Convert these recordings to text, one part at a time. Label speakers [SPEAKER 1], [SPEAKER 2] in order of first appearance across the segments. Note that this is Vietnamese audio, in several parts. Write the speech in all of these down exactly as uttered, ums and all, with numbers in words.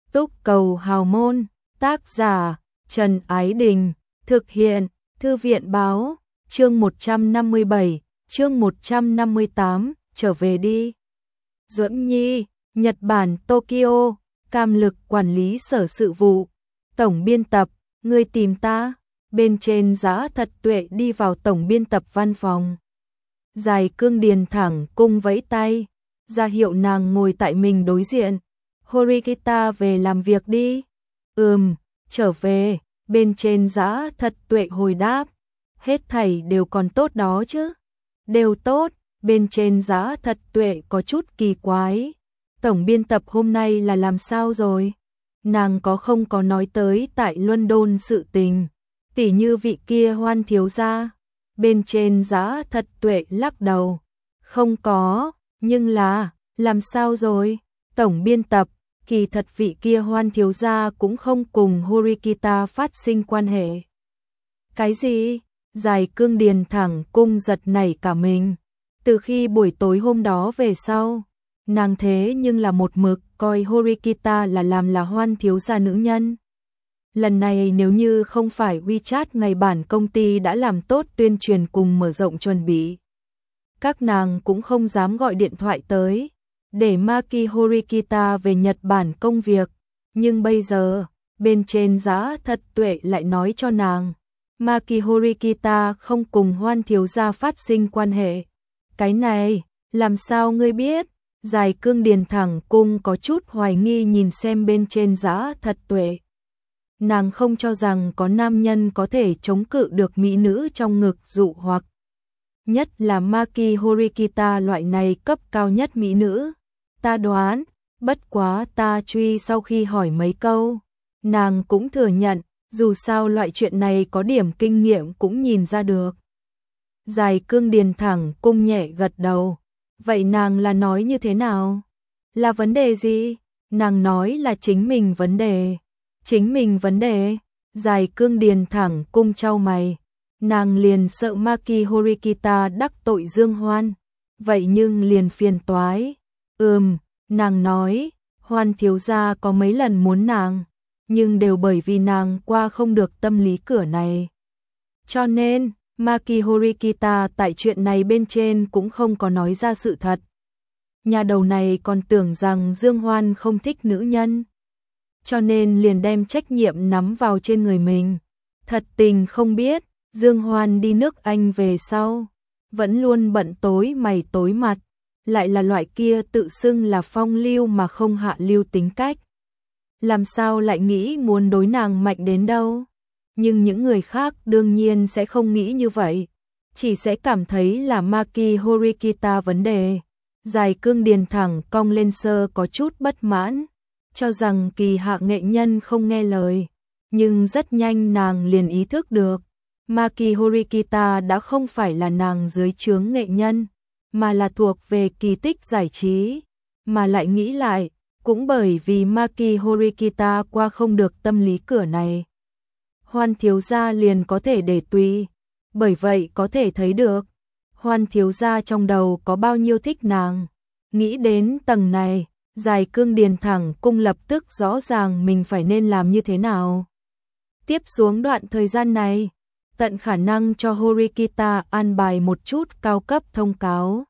[SPEAKER 1] Túc Cầu Hào Môn, tác giả Trần Ái Đình, thực hiện Thư viện Báo, chương một trăm năm mươi bảy, chương một trăm năm mươi tám, trở về đi. Duẫn Nhi, Nhật Bản Tokyo, Cam Lực quản lý sở sự vụ, tổng biên tập, ngươi tìm ta. Bên trên Dã Thật Tuệ đi vào tổng biên tập văn phòng. Dài Cương Điền thẳng cung vẫy tay, ra hiệu nàng ngồi tại mình đối diện. Horikita về làm việc đi. Ừm, trở về. Bên trên Dã Thật Tuệ hồi đáp. Hết thảy đều còn tốt đó chứ? Đều tốt. Bên trên Dã Thật Tuệ có chút kỳ quái. Tổng biên tập hôm nay là làm sao rồi? Nàng có không có nói tới tại London sự tình, tỉ như vị kia Hoan thiếu gia. Bên trên Dã Thật Tuệ lắc đầu. Không có, nhưng là, làm sao rồi? Tổng biên tập, kỳ thật vị kia Hoan thiếu gia cũng không cùng Horikita phát sinh quan hệ. Cái gì? Dài Cương Điền thẳng cung giật nảy cả mình. Từ khi buổi tối hôm đó về sau, nàng thế nhưng là một mực coi Horikita là làm là Hoan thiếu gia nữ nhân. Lần này nếu như không phải WeChat ngày bản công ty đã làm tốt tuyên truyền cùng mở rộng chuẩn bị, các nàng cũng không dám gọi điện thoại tới để Maki Horikita về Nhật Bản công việc. Nhưng bây giờ, bên trên Dã Thật Tuệ lại nói cho nàng, Maki Horikita không cùng Hoan thiếu gia phát sinh quan hệ. Cái này, làm sao ngươi biết? Dài Cương Điền thẳng cung có chút hoài nghi nhìn xem bên trên Dã Thật Tuệ. Nàng không cho rằng có nam nhân có thể chống cự được mỹ nữ trong ngực dụ hoặc. Nhất là Maki Horikita loại này cấp cao nhất mỹ nữ. Ta đoán, bất quá ta truy sau khi hỏi mấy câu. Nàng cũng thừa nhận, dù sao loại chuyện này có điểm kinh nghiệm cũng nhìn ra được. Dài Cương Điền thẳng cung nhẹ gật đầu. Vậy nàng là nói như thế nào? Là vấn đề gì? Nàng nói là chính mình vấn đề. Chính mình vấn đề? Dài Cương Điền thẳng cung chau mày. Nàng liền sợ Maki Horikita đắc tội Dương Hoan. Vậy nhưng liền phiền toái. Ừm, nàng nói, Hoan thiếu gia có mấy lần muốn nàng, nhưng đều bởi vì nàng qua không được tâm lý cửa này. Cho nên, Maki Horikita tại chuyện này bên trên cũng không có nói ra sự thật. Nhà đầu này còn tưởng rằng Dương Hoan không thích nữ nhân, cho nên liền đem trách nhiệm nắm vào trên người mình. Thật tình không biết, Dương Hoan đi nước Anh về sau, vẫn luôn bận tối mày tối mặt, lại là loại kia tự xưng là phong lưu mà không hạ lưu tính cách. Làm sao lại nghĩ muốn đối nàng mạnh đến đâu? Nhưng những người khác đương nhiên sẽ không nghĩ như vậy, chỉ sẽ cảm thấy là Maki Horikita vấn đề. Dài Cương Điền thẳng cong lên sơ có chút bất mãn, cho rằng kỳ hạ nghệ nhân không nghe lời, nhưng rất nhanh nàng liền ý thức được, Maki Horikita đã không phải là nàng dưới trướng nghệ nhân, mà là thuộc về Kỳ Tích giải trí. Mà lại nghĩ lại, cũng bởi vì Maki Horikita qua không được tâm lý cửa này, Hoan thiếu gia liền có thể để tùy. Bởi vậy có thể thấy được, Hoan thiếu gia trong đầu có bao nhiêu thích nàng. Nghĩ đến tầng này, Dài Cương Điền thẳng cung lập tức rõ ràng mình phải nên làm như thế nào. Tiếp xuống đoạn thời gian này, tận khả năng cho Horikita an bài một chút cao cấp thông cáo.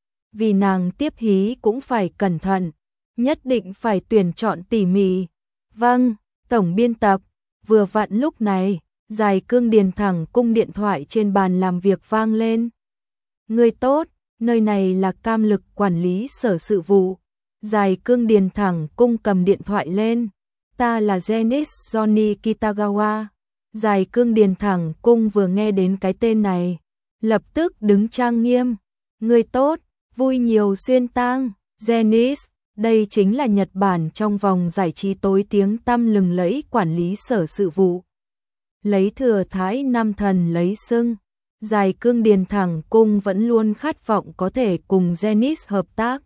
[SPEAKER 1] Vì nàng tiếp hí cũng phải cẩn thận, nhất định phải tuyển chọn tỉ mỉ. Vâng, tổng biên tập. Vừa vặn lúc này, Dài Cương Điền thẳng cung điện thoại trên bàn làm việc vang lên. Người tốt, nơi này là Cam Lực quản lý sở sự vụ. Dài Cương Điền thẳng cung cầm điện thoại lên. Ta là Zenith Johnny Kitagawa. Dài Cương Điền thẳng cung vừa nghe đến cái tên này, lập tức đứng trang nghiêm. Người tốt, vui nhiều xuyên tang. Zenith, đây chính là Nhật Bản trong vòng giải trí tối tiếng tăm lừng lẫy quản lý sở sự vụ. Lấy thừa thái nam thần lấy xưng, Dài Cương Điền thẳng cung vẫn luôn khát vọng có thể cùng Zenith hợp tác,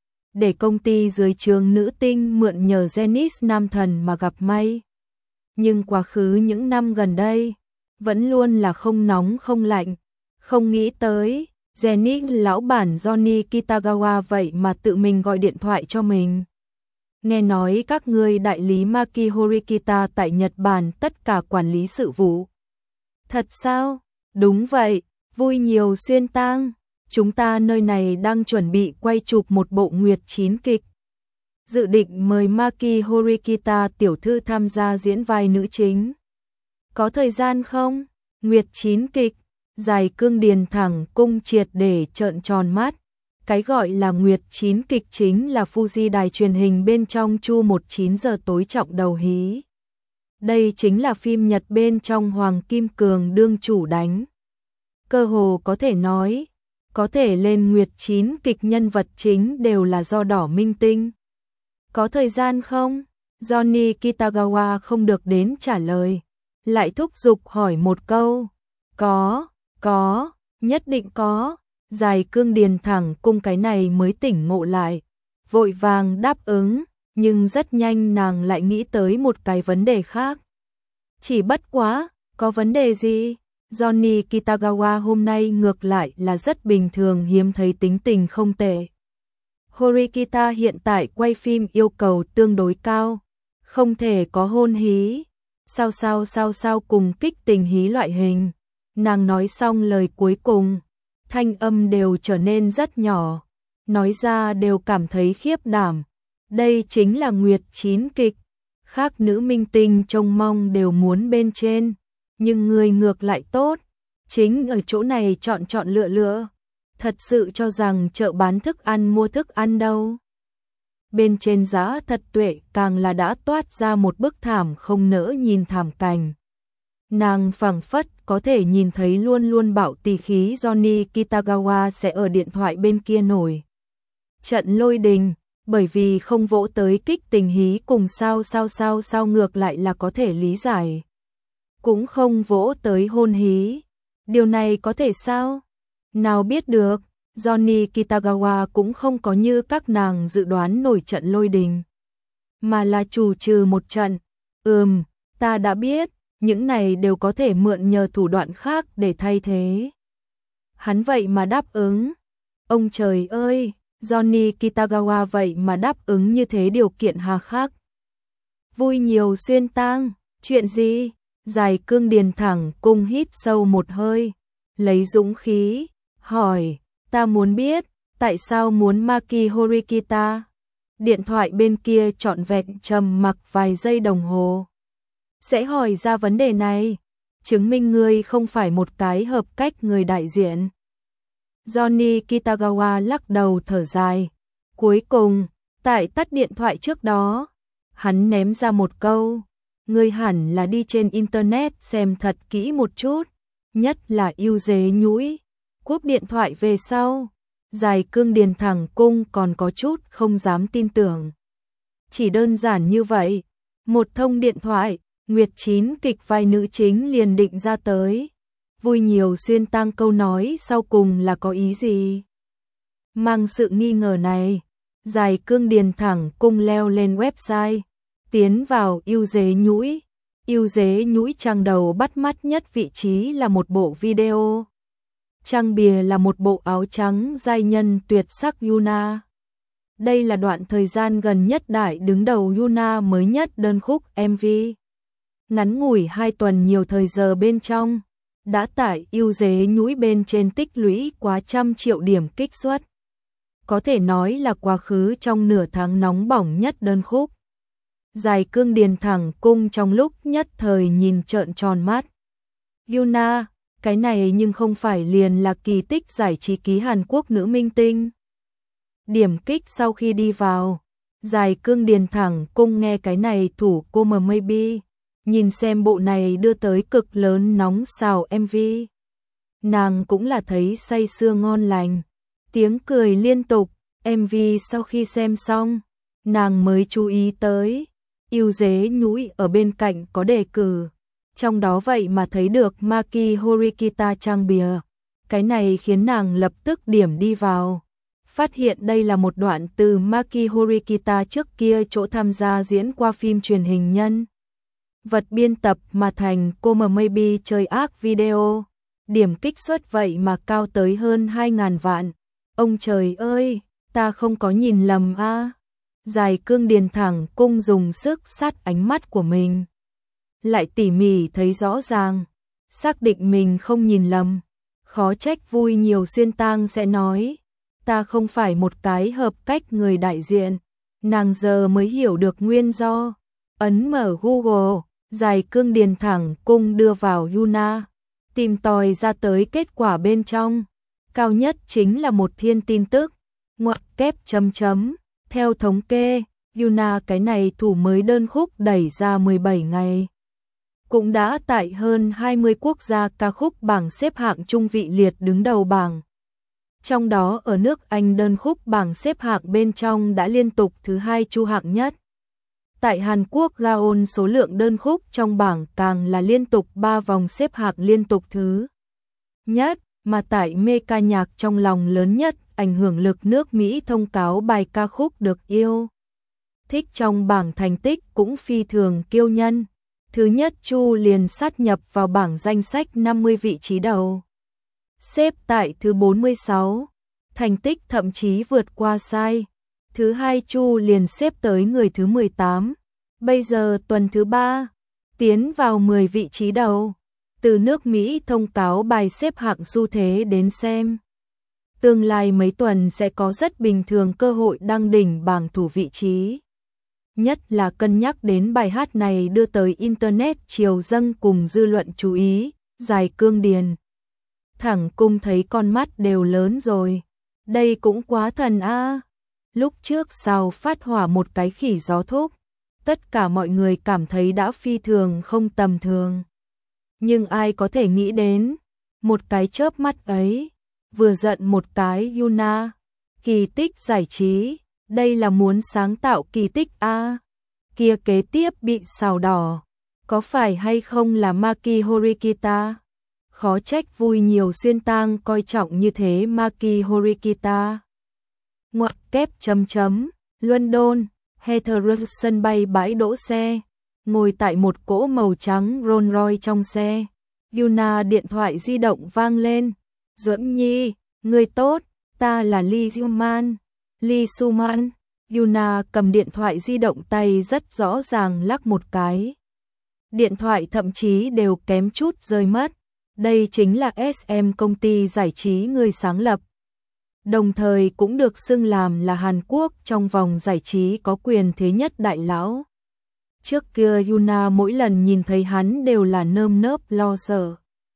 [SPEAKER 1] để công ty dưới trướng nữ tinh mượn nhờ Zenith nam thần mà gặp may. Nhưng quá khứ những năm gần đây, vẫn luôn là không nóng không lạnh, không nghĩ tới Zenith lão bản Johnny Kitagawa vậy mà tự mình gọi điện thoại cho mình. Nghe nói các ngươi đại lý Maki Horikita tại Nhật Bản tất cả quản lý sự vụ. Thật sao? Đúng vậy, vui nhiều xuyên tang. Chúng ta nơi này đang chuẩn bị quay chụp một bộ Nguyệt chín kịch. Dự định mời Maki Horikita tiểu thư tham gia diễn vai nữ chính. Có thời gian không? Nguyệt chín kịch, Dài Cương Điền thẳng cung triệt để trợn tròn mắt. Cái gọi là Nguyệt chín kịch chính là Fuji đài truyền hình bên trong chu một chín giờ tối trọng đầu hí. Đây chính là phim Nhật bên trong Hoàng Kim Cường đương chủ đánh. Cơ hồ có thể nói, có thể lên Nguyệt chín kịch nhân vật chính đều là do đỏ minh tinh. Có thời gian không? Johnny Kitagawa không được đến trả lời. Lại thúc giục hỏi một câu. Có, có, nhất định có. Dài Cương Điền thẳng cung cái này mới tỉnh ngộ lại. Vội vàng đáp ứng, nhưng rất nhanh nàng lại nghĩ tới một cái vấn đề khác. Chỉ bất quá, có vấn đề gì? Johnny Kitagawa hôm nay ngược lại là rất bình thường, hiếm thấy tính tình không tệ. Horikita hiện tại quay phim yêu cầu tương đối cao, không thể có hôn hí, sao sao sao sao cùng kích tình hí loại hình. Nàng nói xong lời cuối cùng, thanh âm đều trở nên rất nhỏ, nói ra đều cảm thấy khiếp đảm. Đây chính là Nguyệt chín kịch, khác nữ minh tinh trông mong đều muốn bên trên, nhưng người ngược lại tốt, chính ở chỗ này chọn chọn lựa lựa. Thật sự cho rằng chợ bán thức ăn mua thức ăn đâu. Bên trên giá thật tuệ càng là đã toát ra một bức thảm không nỡ nhìn thảm cảnh. Nàng phảng phất có thể nhìn thấy luôn luôn bạo tỳ khí Johnny Kitagawa sẽ ở điện thoại bên kia nổi trận lôi đình, bởi vì không vỗ tới kích tình hí cùng sao sao sao sao ngược lại là có thể lý giải. Cũng không vỗ tới hôn hí. Điều này có thể sao? Nào biết được, Johnny Kitagawa cũng không có như các nàng dự đoán nổi trận lôi đình, mà là chủ trừ một trận. Ừm, ta đã biết, những này đều có thể mượn nhờ thủ đoạn khác để thay thế. Hắn vậy mà đáp ứng. Ông trời ơi, Johnny Kitagawa vậy mà đáp ứng như thế điều kiện hà khắc. Vui nhiều xuyên tang, chuyện gì? Dài Cương Điền thẳng cung hít sâu một hơi, lấy dũng khí, hỏi, ta muốn biết, tại sao muốn Maki Horikita? Điện thoại bên kia trọn vẹn trầm mặc vài giây đồng hồ. Sẽ hỏi ra vấn đề này, chứng minh ngươi không phải một cái hợp cách người đại diện. Johnny Kitagawa lắc đầu thở dài. Cuối cùng, tại tắt điện thoại trước đó, hắn ném ra một câu, ngươi hẳn là đi trên internet xem thật kỹ một chút, nhất là yêu dế nhũi. Cúp điện thoại về sau, Dài Cương Điền thẳng cung còn có chút không dám tin tưởng. Chỉ đơn giản như vậy, một thông điện thoại, Nguyệt chín kịch vai nữ chính liền định ra tới. Vui nhiều xuyên tang câu nói sau cùng là có ý gì? Mang sự nghi ngờ này, Dài Cương Điền thẳng cung leo lên website, tiến vào yêu dế nhũi. Yêu dế nhũi trang đầu bắt mắt nhất vị trí là một bộ video. Trang bìa là một bộ áo trắng giai nhân tuyệt sắc Yuna. Đây là đoạn thời gian gần nhất đại đứng đầu Yuna mới nhất đơn khúc em vê. Ngắn ngủi hai tuần nhiều thời giờ bên trong, đã tải yêu dế nhũi bên trên tích lũy quá trăm triệu điểm kích xuất. Có thể nói là quá khứ trong nửa tháng nóng bỏng nhất đơn khúc. Dài Cương Điền thẳng cung trong lúc nhất thời nhìn trợn tròn mắt. Yuna, cái này nhưng không phải liền là kỳ tích giải trí ký Hàn Quốc nữ minh tinh. Điểm kích sau khi đi vào, Dài Cương Điền thẳng cung nghe cái này thủ cô mờ maybe, nhìn xem bộ này đưa tới cực lớn nóng xào em vê. Nàng cũng là thấy say sưa ngon lành, tiếng cười liên tục. em vê sau khi xem xong, nàng mới chú ý tới, yêu dế nhũi ở bên cạnh có đề cử. Trong đó vậy mà thấy được Maki Horikita trang bìa. Cái này khiến nàng lập tức điểm đi vào. Phát hiện đây là một đoạn từ Maki Horikita trước kia chỗ tham gia diễn qua phim truyền hình nhân vật biên tập mà thành cô mà maybe chơi ác video. Điểm kích xuất vậy mà cao tới hơn hai ngàn vạn. Ông trời ơi, ta không có nhìn lầm a. Dài Cương Điền thẳng cung dùng sức sát ánh mắt của mình. Lại tỉ mỉ thấy rõ ràng, xác định mình không nhìn lầm. Khó trách vui nhiều xuyên tang sẽ nói, ta không phải một cái hợp cách người đại diện. Nàng giờ mới hiểu được nguyên do. Ấn mở Google, Dài Cương Điền thẳng cung đưa vào Yuna, tìm tòi ra tới kết quả bên trong. Cao nhất chính là một thiên tin tức, ngoặc kép chấm chấm. Theo thống kê, Yuna cái này thủ mới đơn khúc đẩy ra mười bảy ngày. Cũng đã tại hơn hai mươi quốc gia ca khúc bảng xếp hạng trung vị liệt đứng đầu bảng. Trong đó ở nước Anh đơn khúc bảng xếp hạng bên trong đã liên tục thứ hai chu hạng nhất. Tại Hàn Quốc Gaon số lượng đơn khúc trong bảng càng là liên tục ba vòng xếp hạng liên tục thứ nhất, mà tại mê ca nhạc trong lòng lớn nhất, ảnh hưởng lực nước Mỹ thông cáo bài ca khúc được yêu thích trong bảng thành tích cũng phi thường kiêu nhân. Thứ nhất chu liền sát nhập vào bảng danh sách năm mươi vị trí đầu. Xếp tại thứ bốn mươi sáu, thành tích thậm chí vượt qua sai. Thứ hai chu liền xếp tới người thứ mười tám. Bây giờ tuần thứ ba, tiến vào mười vị trí đầu. Từ nước Mỹ thông cáo bài xếp hạng xu thế đến xem, tương lai mấy tuần sẽ có rất bình thường cơ hội đăng đỉnh bảng thủ vị trí. Nhất là cân nhắc đến bài hát này đưa tới Internet triều dâng cùng dư luận chú ý, Dài Cương Điền thẳng cung thấy con mắt đều lớn rồi. Đây cũng quá thần a. À. Lúc trước sao phát hỏa một cái khỉ gió thúc, tất cả mọi người cảm thấy đã phi thường không tầm thường. Nhưng ai có thể nghĩ đến, một cái chớp mắt ấy, vừa giận một cái Yuna, kỳ tích giải trí, đây là muốn sáng tạo kỳ tích a. À. Kia kế tiếp bị sào đỏ, có phải hay không là Maki Horikita? Khó trách vui nhiều xuyên tang coi trọng như thế Maki Horikita. Ngoặc kép chấm chấm, London, Heathrow sân bay bãi đỗ xe, ngồi tại một cỗ màu trắng Rolls Royce trong xe. Yuna điện thoại di động vang lên. Duẫn Nhi, người tốt, ta là Lee Suman. Lee Suman. Yuna cầm điện thoại di động tay rất rõ ràng lắc một cái. Điện thoại thậm chí đều kém chút rơi mất. Đây chính là ét em công ty giải trí người sáng lập. Đồng thời cũng được xưng làm là Hàn Quốc trong vòng giải trí có quyền thế nhất đại lão. Trước kia Yuna mỗi lần nhìn thấy hắn đều là nơm nớp lo sợ.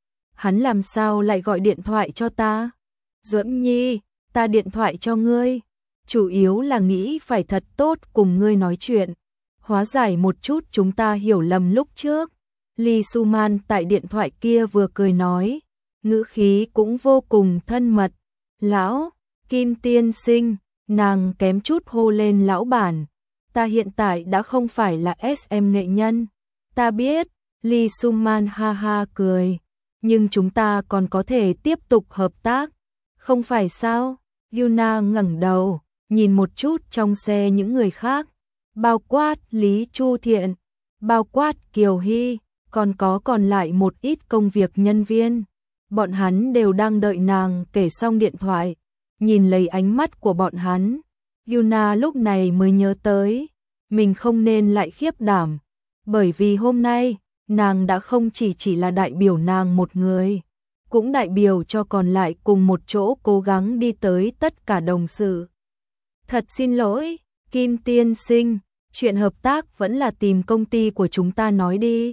[SPEAKER 1] Hắn làm sao lại gọi điện thoại cho ta? Duẫn Nhi, ta điện thoại cho ngươi. Chủ yếu là nghĩ phải thật tốt cùng ngươi nói chuyện. Hóa giải một chút chúng ta hiểu lầm lúc trước. Lee Suman tại điện thoại kia vừa cười nói, ngữ khí cũng vô cùng thân mật. Lão, Kim tiên sinh, nàng kém chút hô lên lão bản. Ta hiện tại đã không phải là ét em nghệ nhân. Ta biết, Lee Suman ha ha cười. Nhưng chúng ta còn có thể tiếp tục hợp tác. Không phải sao? Yuna ngẩng đầu, nhìn một chút trong xe những người khác. Bao quát Lý Chu Thiện, bao quát Kiều Hy, còn có còn lại một ít công việc nhân viên. Bọn hắn đều đang đợi nàng kể xong điện thoại. Nhìn lấy ánh mắt của bọn hắn, Yuna lúc này mới nhớ tới, mình không nên lại khiếp đảm. Bởi vì hôm nay, nàng đã không chỉ chỉ là đại biểu nàng một người, cũng đại biểu cho còn lại cùng một chỗ cố gắng đi tới tất cả đồng sự. Thật xin lỗi, Kim tiên sinh, chuyện hợp tác vẫn là tìm công ty của chúng ta nói đi.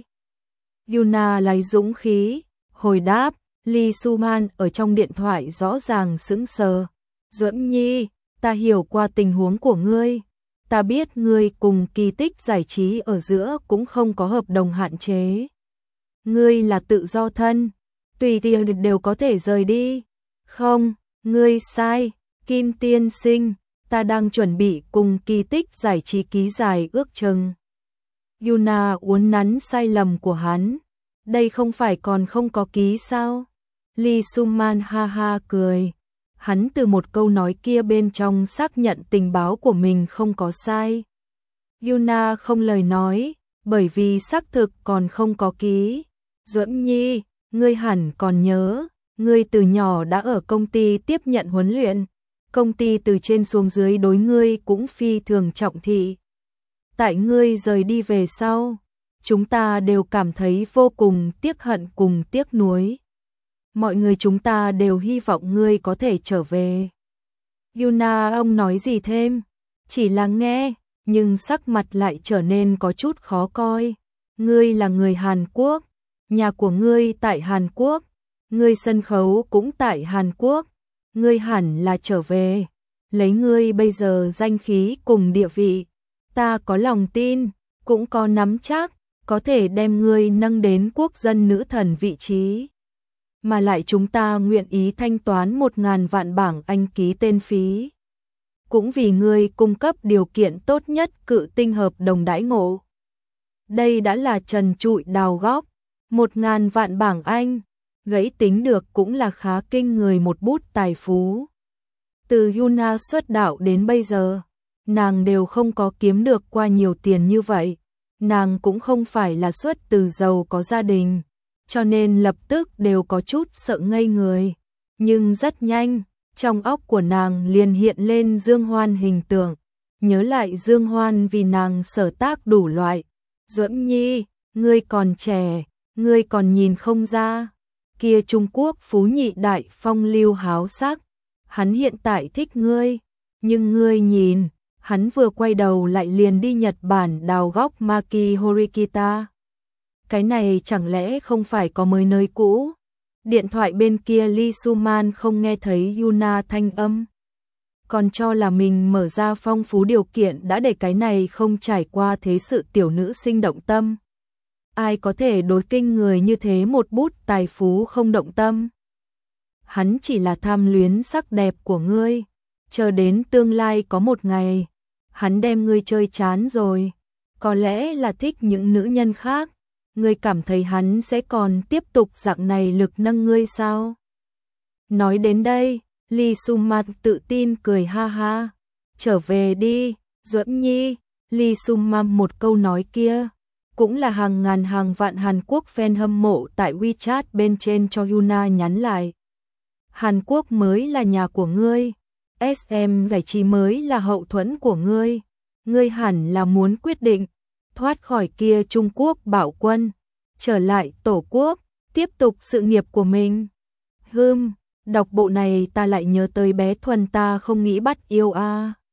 [SPEAKER 1] Yuna lấy dũng khí, hồi đáp. Lee Suman ở trong điện thoại rõ ràng sững sờ. Duẫn Nhi, ta hiểu qua tình huống của ngươi. Ta biết ngươi cùng kỳ tích giải trí ở giữa cũng không có hợp đồng hạn chế. Ngươi là tự do thân, tùy tiện đều có thể rời đi. Không, ngươi sai, Kim tiên sinh, ta đang chuẩn bị cùng kỳ tích giải trí ký giải ước chừng. Yuna uốn nắn sai lầm của hắn. Đây không phải còn không có ký sao? Lee Suman ha ha cười. Hắn từ một câu nói kia bên trong xác nhận tình báo của mình không có sai. Yuna không lời nói, bởi vì xác thực còn không có ký. Duẫn Nhi, ngươi hẳn còn nhớ, ngươi từ nhỏ đã ở công ty tiếp nhận huấn luyện. công ty từ trên xuống dưới đối ngươi cũng phi thường trọng thị. Tại ngươi rời đi về sau, chúng ta đều cảm thấy vô cùng tiếc hận cùng tiếc nuối. Mọi người chúng ta đều hy vọng ngươi có thể trở về. Yuna ông nói gì thêm, chỉ là nghe, nhưng sắc mặt lại trở nên có chút khó coi. Ngươi là người Hàn Quốc, nhà của ngươi tại Hàn Quốc, ngươi sân khấu cũng tại Hàn Quốc, ngươi hẳn là trở về. Lấy ngươi bây giờ danh khí cùng địa vị, ta có lòng tin, cũng có nắm chắc, có thể đem ngươi nâng đến quốc dân nữ thần vị trí. Mà lại chúng ta nguyện ý thanh toán một ngàn vạn bảng Anh ký tên phí. Cũng vì ngươi cung cấp điều kiện tốt nhất cự tinh hợp đồng đãi ngộ. Đây đã là trần trụi đào góc, một ngàn vạn bảng Anh, gãy tính được cũng là khá kinh người một bút tài phú. Từ Yuna xuất đạo đến bây giờ, nàng đều không có kiếm được qua nhiều tiền như vậy. Nàng cũng không phải là xuất từ giàu có gia đình, cho nên lập tức đều có chút sợ ngây người. Nhưng rất nhanh, trong óc của nàng liền hiện lên Dương Hoan hình tượng, nhớ lại Dương Hoan vì nàng sở tác đủ loại. Duẫn Nhi, ngươi còn trẻ, ngươi còn nhìn không ra. Kia Trung Quốc phú nhị đại phong lưu háo sắc, hắn hiện tại thích ngươi, nhưng ngươi nhìn, hắn vừa quay đầu lại liền đi Nhật Bản đào góc Maki Horikita. Cái này chẳng lẽ không phải có mới nơi cũ? Điện thoại bên kia Lee Suman không nghe thấy Yuna thanh âm, còn cho là mình mở ra phong phú điều kiện đã để cái này không trải qua thế sự tiểu nữ sinh động tâm. Ai có thể đối kinh người như thế một bút tài phú không động tâm? Hắn chỉ là tham luyến sắc đẹp của ngươi, chờ đến tương lai có một ngày, hắn đem ngươi chơi chán rồi, có lẽ là thích những nữ nhân khác, ngươi cảm thấy hắn sẽ còn tiếp tục dạng này lực nâng ngươi sao? Nói đến đây, Lee Suman tự tin cười ha ha, trở về đi, Duẫn Nhi. Lee Suman một câu nói kia, cũng là hàng ngàn hàng vạn Hàn Quốc fan hâm mộ tại WeChat bên trên cho Yuna nhắn lại. Hàn Quốc mới là nhà của ngươi, ét em giải trí mới là hậu thuẫn của ngươi, ngươi hẳn là muốn quyết định, thoát khỏi kia Trung Quốc bạo quân, trở lại tổ quốc, tiếp tục sự nghiệp của mình. Hừm, đọc bộ này ta lại nhớ tới bé Thuần ta không nghĩ bắt yêu a. À.